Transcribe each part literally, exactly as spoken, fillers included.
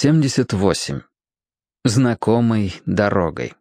семьдесят восемь. Знакомой дорогой.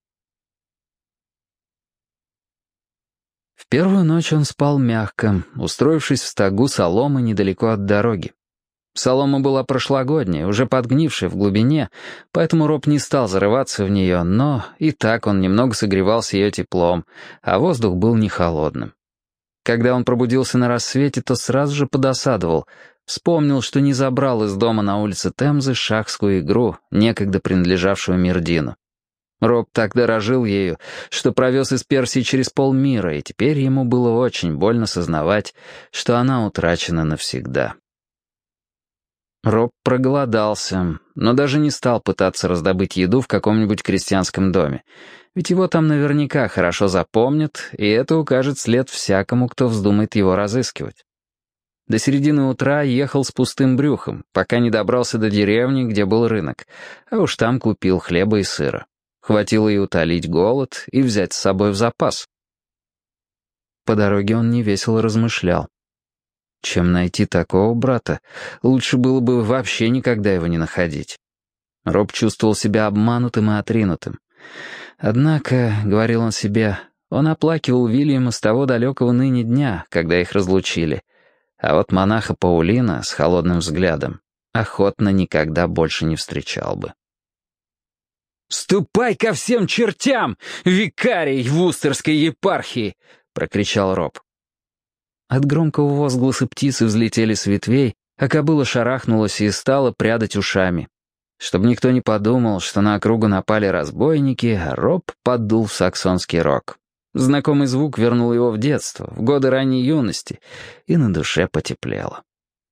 В первую ночь он спал мягко, устроившись в стогу соломы недалеко от дороги. Солома была прошлогодняя, уже подгнившая в глубине, поэтому Роб не стал зарываться в нее, но и так он немного согревался ее теплом, а воздух был не холодным. Когда он пробудился на рассвете, то сразу же подосадовал. Вспомнил, что не забрал из дома на улице Темзы шахскую игру, некогда принадлежавшую Мирдину. Роб так дорожил ею, что провез из Персии через полмира, и теперь ему было очень больно сознавать, что она утрачена навсегда. Роб проголодался, но даже не стал пытаться раздобыть еду в каком-нибудь крестьянском доме, ведь его там наверняка хорошо запомнят, и это укажет след всякому, кто вздумает его разыскивать. До середины утра ехал с пустым брюхом, пока не добрался до деревни, где был рынок, а уж там купил хлеба и сыра. Хватило и утолить голод, и взять с собой в запас. По дороге он невесело размышлял. Чем найти такого брата, лучше было бы вообще никогда его не находить. Роб чувствовал себя обманутым и отринутым. Однако, — говорил он себе, — он оплакивал Уильяма с того далекого ныне дня, когда их разлучили, а вот монаха Паулина с холодным взглядом охотно никогда больше не встречал бы. «Ступай ко всем чертям, викарий Вустерской епархии!» — прокричал Роб. От громкого возгласа птицы взлетели с ветвей, а кобыла шарахнулась и стала прядать ушами. Чтобы никто не подумал, что на округу напали разбойники, Роб подул в саксонский рог. Знакомый звук вернул его в детство, в годы ранней юности, и на душе потеплело.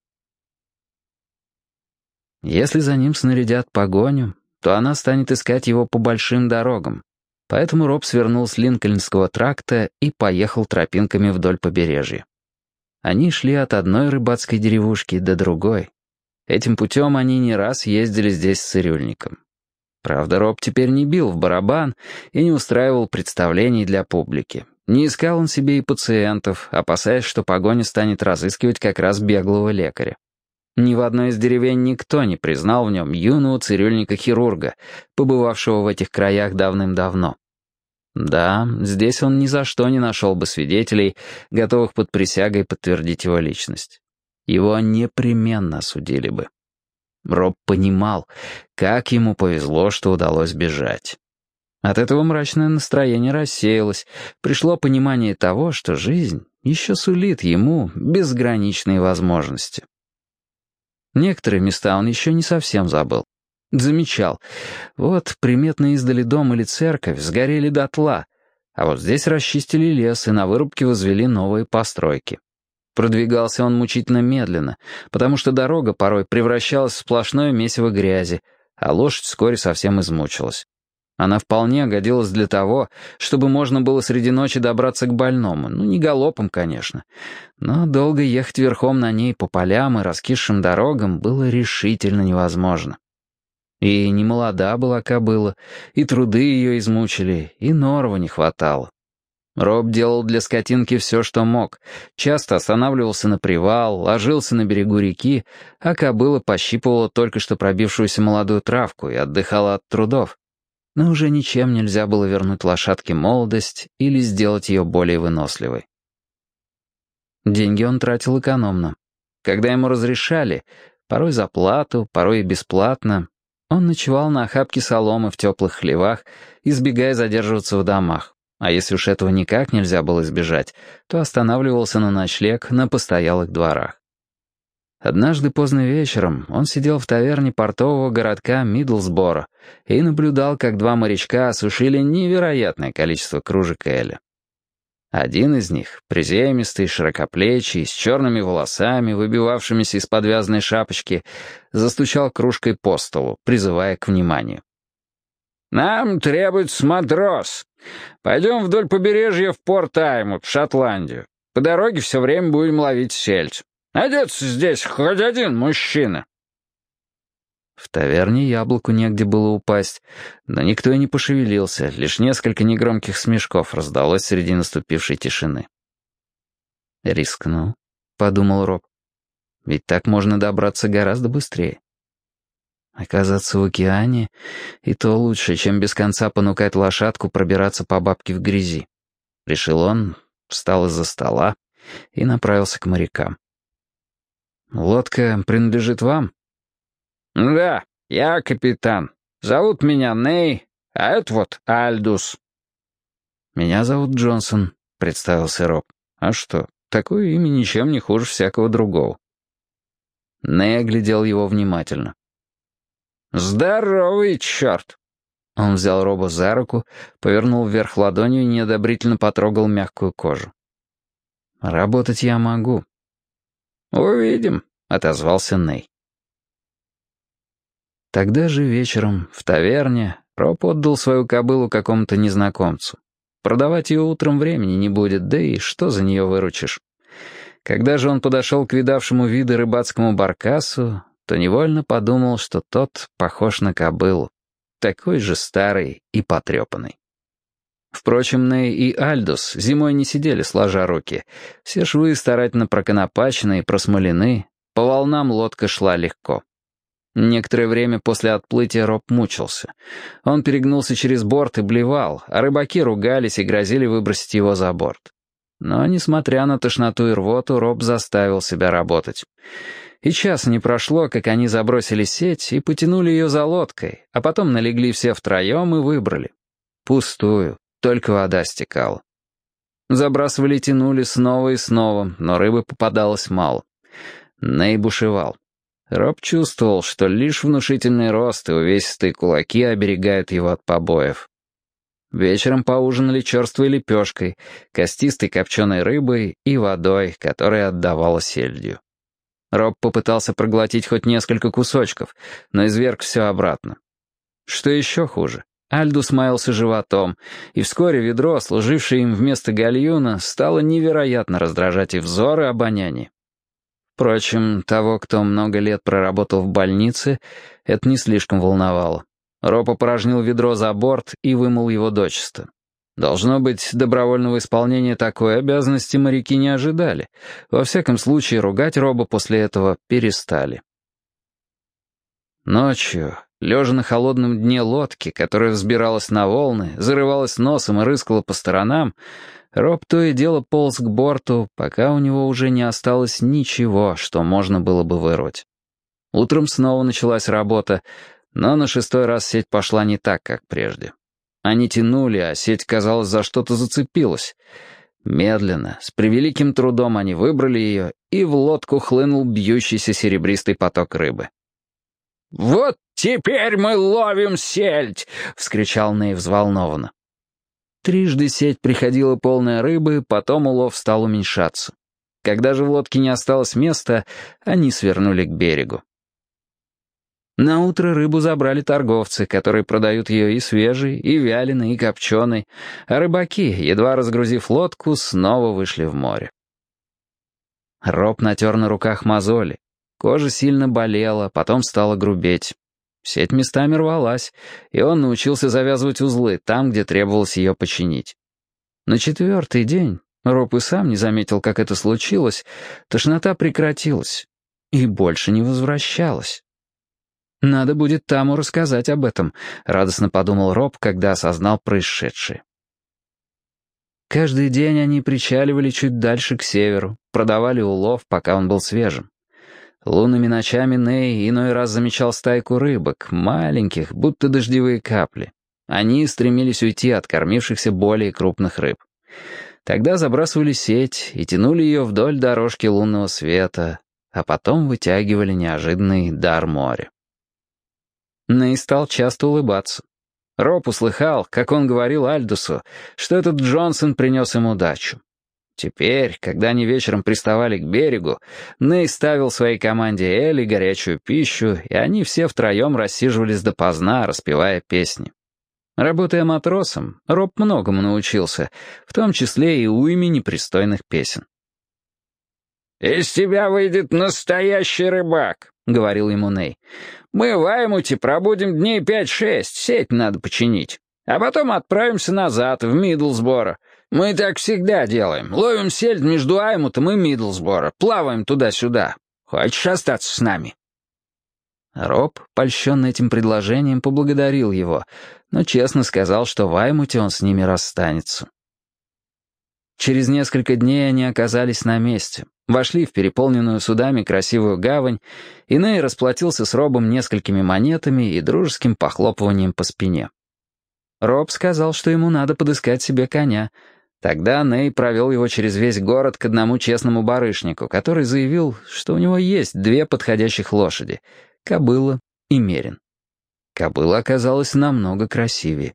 Если за ним снарядят погоню, то она станет искать его по большим дорогам. Поэтому Роб свернул с Линкольнского тракта и поехал тропинками вдоль побережья. Они шли от одной рыбацкой деревушки до другой. Этим путем они не раз ездили здесь с цирюльником. Правда, Роб теперь не бил в барабан и не устраивал представлений для публики. Не искал он себе и пациентов, опасаясь, что погоня станет разыскивать как раз беглого лекаря. Ни в одной из деревень никто не признал в нем юного цирюльника-хирурга, побывавшего в этих краях давным-давно. Да, здесь он ни за что не нашел бы свидетелей, готовых под присягой подтвердить его личность. Его непременно осудили бы. Роб понимал, как ему повезло, что удалось бежать. От этого мрачное настроение рассеялось, пришло понимание того, что жизнь еще сулит ему безграничные возможности. Некоторые места он еще не совсем забыл. Замечал. Вот приметно издали дом или церковь сгорели дотла, а вот здесь расчистили лес и на вырубке возвели новые постройки. Продвигался он мучительно медленно, потому что дорога порой превращалась в сплошное месиво грязи, а лошадь вскоре совсем измучилась. Она вполне годилась для того, чтобы можно было среди ночи добраться к больному. Ну, не галопом, конечно. Но долго ехать верхом на ней по полям и раскисшим дорогам было решительно невозможно. И не молода была кобыла, и труды ее измучили, и норва не хватало. Роб делал для скотинки все, что мог. Часто останавливался на привал, ложился на берегу реки, а кобыла пощипывала только что пробившуюся молодую травку и отдыхала от трудов. Но уже ничем нельзя было вернуть лошадке молодость или сделать ее более выносливой. Деньги он тратил экономно. Когда ему разрешали, порой за плату, порой и бесплатно, он ночевал на охапке соломы в теплых хлевах, избегая задерживаться в домах. А если уж этого никак нельзя было избежать, то останавливался на ночлег на постоялых дворах. Однажды поздно вечером он сидел в таверне портового городка Мидлсборо и наблюдал, как два морячка осушили невероятное количество кружек эля. Один из них, приземистый, широкоплечий, с черными волосами, выбивавшимися из подвязанной шапочки, застучал кружкой по столу, призывая к вниманию. «Нам требуется матрос. Пойдем вдоль побережья в Порт-Аймут, в Шотландию. По дороге все время будем ловить сельдь. Найдется здесь хоть один мужчина». В таверне яблоку негде было упасть, но никто и не пошевелился, лишь несколько негромких смешков раздалось среди наступившей тишины. «Рискну», — подумал Роб, — «ведь так можно добраться гораздо быстрее». Оказаться в океане — и то лучше, чем без конца понукать лошадку пробираться по бабке в грязи. Решил он, встал из-за стола и направился к морякам. «Лодка принадлежит вам?» «Да, я капитан. Зовут меня Ней, а это вот Альдус». «Меня зовут Джонсон», — представился Роб. «А что, такое имя ничем не хуже всякого другого». Ней оглядел его внимательно. «Здоровый черт!» Он взял Роба за руку, повернул вверх ладонью и неодобрительно потрогал мягкую кожу. «Работать я могу». «Увидим», — отозвался Ней. Тогда же вечером в таверне Роб отдал свою кобылу какому-то незнакомцу. Продавать ее утром времени не будет, да и что за нее выручишь. Когда же он подошел к видавшему виды рыбацкому баркасу, то невольно подумал, что тот похож на кобылу, такой же старый и потрепанный. Впрочем, Ней и Альдус зимой не сидели сложа руки. Все швы старательно проконопачены и просмолены, по волнам лодка шла легко. Некоторое время после отплытия Роб мучился. Он перегнулся через борт и блевал, а рыбаки ругались и грозили выбросить его за борт. Но, несмотря на тошноту и рвоту, Роб заставил себя работать. И часа не прошло, как они забросили сеть и потянули ее за лодкой, а потом налегли все втроем и выбрали. Пустую, только вода стекала. Забрасывали и тянули снова и снова, но рыбы попадалось мало. Ней бушевал. Роб чувствовал, что лишь внушительный рост и увесистые кулаки оберегают его от побоев. Вечером поужинали черствой лепешкой, костистой копченой рыбой и водой, которая отдавала сельдью. Роб попытался проглотить хоть несколько кусочков, но изверг все обратно. Что еще хуже, Альдус маялся животом, и вскоре ведро, служившее им вместо гальюна, стало невероятно раздражать и взор, и обоняние. Впрочем, того, кто много лет проработал в больнице, это не слишком волновало. Роб опорожнил ведро за борт и вымыл его дочисто. Должно быть, добровольного исполнения такой обязанности моряки не ожидали. Во всяком случае, ругать Роба после этого перестали. Ночью, лежа на холодном дне лодки, которая взбиралась на волны, зарывалась носом и рыскала по сторонам, Роб то и дело полз к борту, пока у него уже не осталось ничего, что можно было бы вырвать. Утром снова началась работа, но на шестой раз сеть пошла не так, как прежде. Они тянули, а сеть, казалось, за что-то зацепилась. Медленно, с превеликим трудом они выбрали ее, и в лодку хлынул бьющийся серебристый поток рыбы. «Вот теперь мы ловим сельдь!» — вскричал Ней взволнованно. Трижды сеть приходила полная рыбы, потом улов стал уменьшаться. Когда же в лодке не осталось места, они свернули к берегу. Наутро рыбу забрали торговцы, которые продают ее и свежей, и вяленой, и копченой, а рыбаки, едва разгрузив лодку, снова вышли в море. Роб натер на руках мозоли. Кожа сильно болела, потом стала грубеть. Сеть местами рвалась, и он научился завязывать узлы там, где требовалось ее починить. На четвертый день, Роб и сам не заметил, как это случилось, тошнота прекратилась и больше не возвращалась. «Надо будет Таму рассказать об этом», — радостно подумал Роб, когда осознал происшедшее. Каждый день они причаливали чуть дальше к северу, продавали улов, пока он был свежим. Лунными ночами Ней иной раз замечал стайку рыбок, маленьких, будто дождевые капли. Они стремились уйти от кормившихся более крупных рыб. Тогда забрасывали сеть и тянули ее вдоль дорожки лунного света, а потом вытягивали неожиданный дар моря. Ней стал часто улыбаться. Роб услыхал, как он говорил Альдусу, что этот Джонсон принес им удачу. Теперь, когда они вечером приставали к берегу, Ней ставил своей команде Элли горячую пищу, и они все втроем рассиживались допоздна, распевая песни. Работая матросом, Роб многому научился, в том числе и уйме непристойных песен. «Из тебя выйдет настоящий рыбак», — говорил ему Ней. «Мы в Аймуте пробудем дней пять-шесть, сеть надо починить. А потом отправимся назад, в Мидлсборо. Мы так всегда делаем. Ловим сельдь между Аймутом и Мидлсборо, плаваем туда-сюда. Хочешь остаться с нами?» Роб, польщенный этим предложением, поблагодарил его, но честно сказал, что в Аймуте он с ними расстанется. Через несколько дней они оказались на месте, вошли в переполненную судами красивую гавань, и Ней расплатился с Робом несколькими монетами и дружеским похлопыванием по спине. Роб сказал, что ему надо подыскать себе коня. Тогда Ней провел его через весь город к одному честному барышнику, который заявил, что у него есть две подходящих лошади — кобыла и мерин. Кобыла оказалась намного красивее.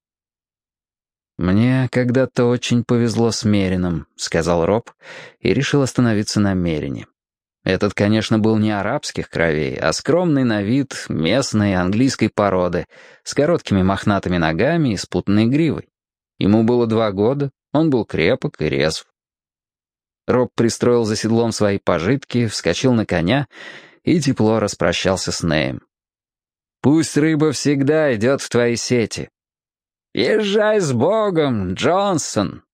«Мне когда-то очень повезло с мерином», — сказал Роб, и решил остановиться на мерине. Этот, конечно, был не арабских кровей, а скромный на вид местной английской породы, с короткими мохнатыми ногами и спутанной гривой. Ему было два года, он был крепок и резв. Роб пристроил за седлом свои пожитки, вскочил на коня и тепло распрощался с Неем. «Пусть рыба всегда идет в твои сети». «Езжай с Богом, Джонсон!»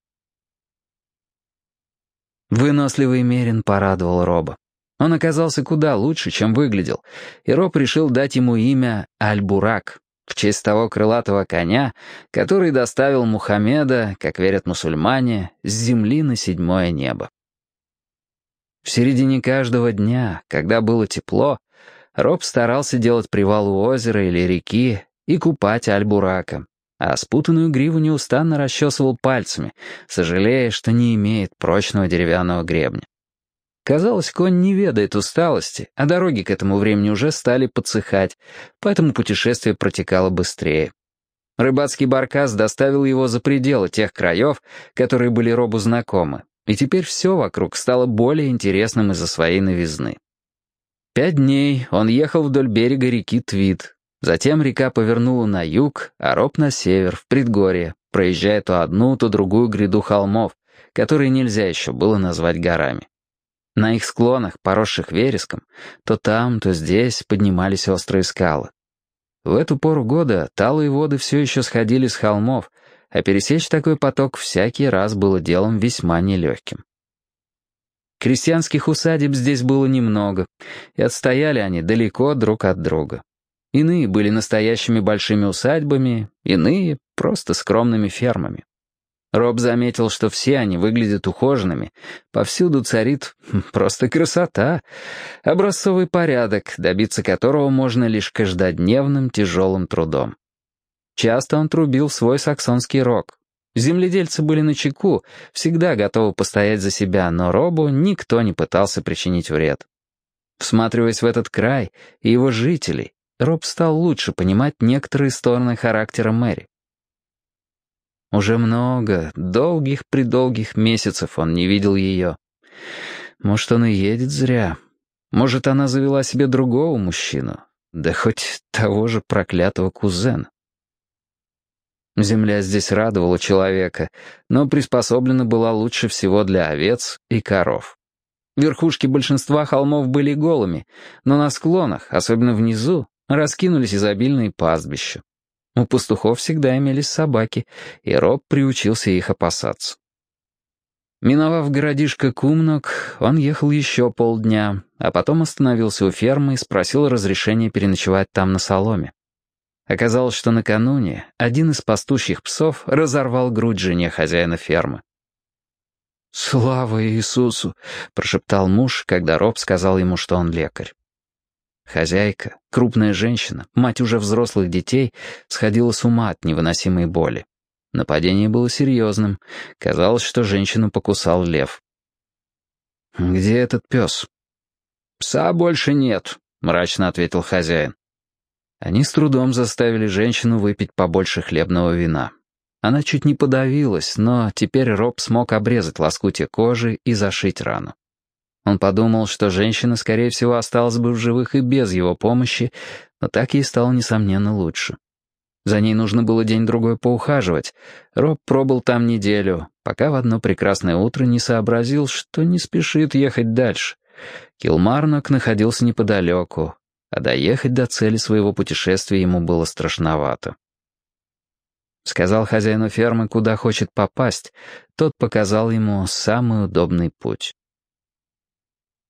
Выносливый мерин порадовал Роба. Он оказался куда лучше, чем выглядел, и Роб решил дать ему имя Аль-Бурак, в честь того крылатого коня, который доставил Мухаммеда, как верят мусульмане, с земли на седьмое небо. В середине каждого дня, когда было тепло, Роб старался делать привал у озера или реки и купать Аль-Бурака, а спутанную гриву неустанно расчесывал пальцами, сожалея, что не имеет прочного деревянного гребня. Казалось, конь не ведает усталости, а дороги к этому времени уже стали подсыхать, поэтому путешествие протекало быстрее. Рыбацкий баркас доставил его за пределы тех краев, которые были Робу знакомы, и теперь все вокруг стало более интересным из-за своей новизны. Пять дней он ехал вдоль берега реки Твид. Затем река повернула на юг, а Роб на север, в предгорье, проезжая то одну, то другую гряду холмов, которые нельзя еще было назвать горами. На их склонах, поросших вереском, то там, то здесь поднимались острые скалы. В эту пору года талые воды все еще сходили с холмов, а пересечь такой поток всякий раз было делом весьма нелегким. Крестьянских усадеб здесь было немного, и отстояли они далеко друг от друга. Иные были настоящими большими усадьбами, иные — просто скромными фермами. Роб заметил, что все они выглядят ухоженными, повсюду царит просто красота, образцовый порядок, добиться которого можно лишь каждодневным тяжелым трудом. Часто он трубил свой саксонский рог. Земледельцы были начеку, всегда готовы постоять за себя, но Робу никто не пытался причинить вред. Всматриваясь в этот край и его жителей, Роб стал лучше понимать некоторые стороны характера Мэри. Уже много, долгих-предолгих месяцев он не видел ее. Может, он и едет зря. Может, она завела себе другого мужчину, да хоть того же проклятого кузена. Земля здесь радовала человека, но приспособлена была лучше всего для овец и коров. Верхушки большинства холмов были голыми, но на склонах, особенно внизу, раскинулись изобильные пастбища. У пастухов всегда имелись собаки, и Роб приучился их опасаться. Миновав городишко Кумнок, он ехал еще полдня, а потом остановился у фермы и спросил разрешения переночевать там на соломе. Оказалось, что накануне один из пастушьих псов разорвал грудь жене хозяина фермы. «Слава Иисусу!» — прошептал муж, когда Роб сказал ему, что он лекарь. Хозяйка, крупная женщина, мать уже взрослых детей, сходила с ума от невыносимой боли. Нападение было серьезным. Казалось, что женщину покусал лев. «Где этот пес?» «Пса больше нет», — мрачно ответил хозяин. Они с трудом заставили женщину выпить побольше хлебного вина. Она чуть не подавилась, но теперь Роб смог обрезать лоскутья кожи и зашить рану. Он подумал, что женщина, скорее всего, осталась бы в живых и без его помощи, но так ей стало, несомненно, лучше. За ней нужно было день-другой поухаживать. Роб пробыл там неделю, пока в одно прекрасное утро не сообразил, что не спешит ехать дальше. Килмарнок находился неподалеку, а доехать до цели своего путешествия ему было страшновато. Сказал хозяину фермы, куда хочет попасть, тот показал ему самый удобный путь.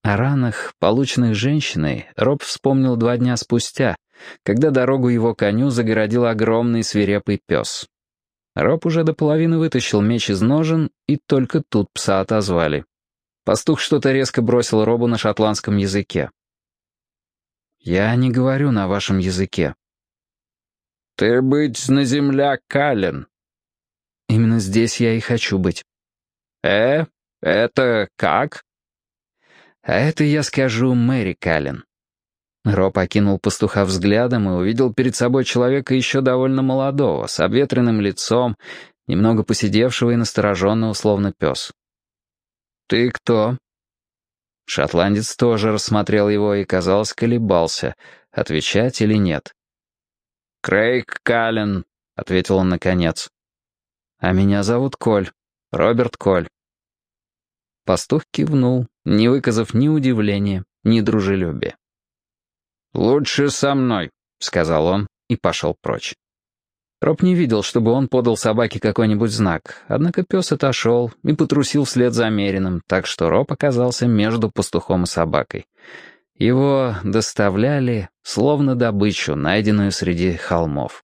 О ранах, полученных женщиной, Роб вспомнил два дня спустя, когда дорогу его коню загородил огромный свирепый пес. Роб уже до половины вытащил меч из ножен, и только тут пса отозвали. Пастух что-то резко бросил Робу на шотландском языке. «Я не говорю на вашем языке». «Ты быть на земля Кален». «Именно здесь я и хочу быть». «Э, это как?» «А это я скажу Мэри Кален». Роб окинул пастуха взглядом и увидел перед собой человека еще довольно молодого, с обветренным лицом, немного поседевшего и настороженного, словно пес. «Ты кто?» Шотландец тоже рассмотрел его и, казалось, колебался, отвечать или нет. «Крейг Кален», — ответил он наконец. «А меня зовут Коль, Роберт Коль». Пастух кивнул, не выказав ни удивления, ни дружелюбия. «Лучше со мной», — сказал он и пошел прочь. Роб не видел, чтобы он подал собаке какой-нибудь знак, однако пес отошел и потрусил вслед за Мерином, так что Роб оказался между пастухом и собакой. Его доставляли, словно добычу, найденную среди холмов.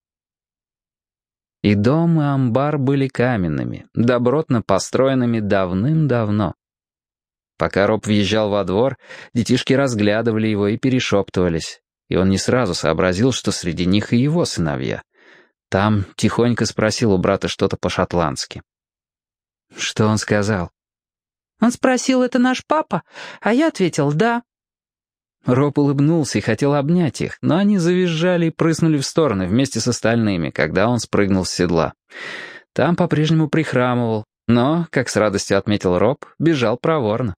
И дом, и амбар были каменными, добротно построенными давным-давно. Пока Роб въезжал во двор, детишки разглядывали его и перешептывались, и он не сразу сообразил, что среди них и его сыновья. Там тихонько спросил у брата что-то по-шотландски. Что он сказал? Он спросил, это наш папа, а я ответил «да». Роб улыбнулся и хотел обнять их, но они завизжали и прыснули в стороны вместе с остальными, когда он спрыгнул с седла. Там по-прежнему прихрамывал, но, как с радостью отметил Роб, бежал проворно.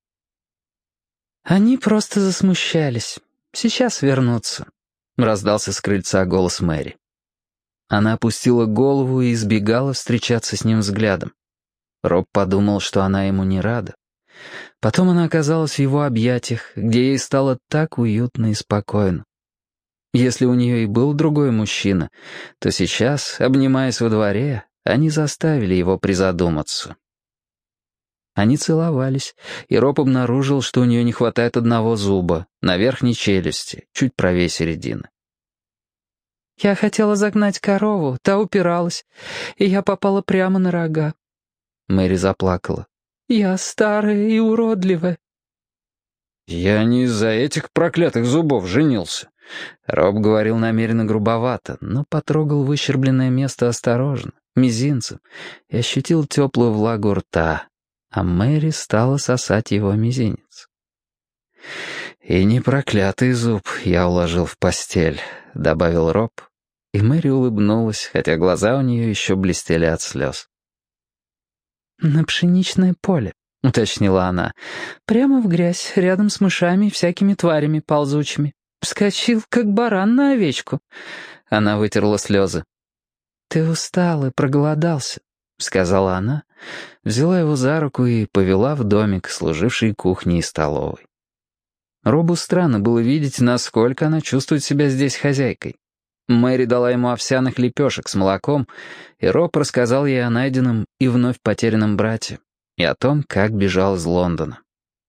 «Они просто засмущались. Сейчас вернутся», — раздался с крыльца голос Мэри. Она опустила голову и избегала встречаться с ним взглядом. Роб подумал, что она ему не рада. Потом она оказалась в его объятиях, где ей стало так уютно и спокойно. Если у нее и был другой мужчина, то сейчас, обнимаясь во дворе, они заставили его призадуматься. Они целовались, и Роб обнаружил, что у нее не хватает одного зуба, на верхней челюсти, чуть правее середины. Я хотела загнать корову, та упиралась, и я попала прямо на рога. Мэри заплакала. Я старая и уродливая. «Я не из-за этих проклятых зубов женился». Роб говорил намеренно грубовато, но потрогал выщербленное место осторожно, мизинцем, и ощутил теплую влагу рта, а Мэри стала сосать его мизинец. «И не проклятый зуб я уложил в постель», — добавил Роб, и Мэри улыбнулась, хотя глаза у нее еще блестели от слез. «На пшеничное поле», — уточнила она, — «прямо в грязь, рядом с мышами и всякими тварями ползучими. Вскочил, как баран на овечку». Она вытерла слезы. «Ты устал и проголодался», — сказала она, взяла его за руку и повела в домик, служивший кухней и столовой. Робу странно было видеть, насколько она чувствует себя здесь хозяйкой. Мэри дала ему овсяных лепешек с молоком, и Роб рассказал ей о найденном и вновь потерянном брате, и о том, как бежал из Лондона.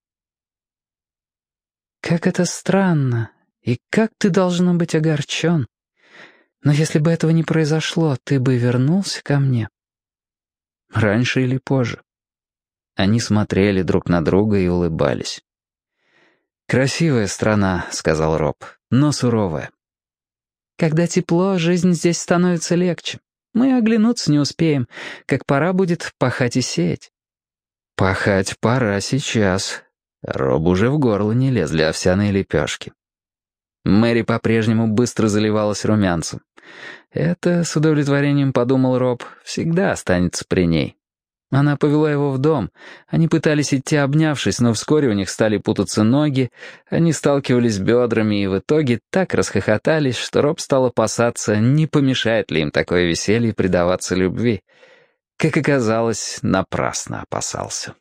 «Как это странно, и как ты должно быть огорчен. Но если бы этого не произошло, ты бы вернулся ко мне?» Раньше или позже. Они смотрели друг на друга и улыбались. «Красивая страна», — сказал Роб, — «но суровая». «Когда тепло, жизнь здесь становится легче. Мы оглянуться не успеем, как пора будет пахать и сеять». «Пахать пора сейчас». Робу уже в горло не лезли овсяные лепешки. Мэри по-прежнему быстро заливалась румянцем. Это, с удовлетворением подумал Роб, всегда останется при ней. Она повела его в дом. Они пытались идти обнявшись, но вскоре у них стали путаться ноги, они сталкивались бедрами и в итоге так расхохотались, что Роб стал опасаться, не помешает ли им такое веселье предаваться любви. Как оказалось, напрасно опасался.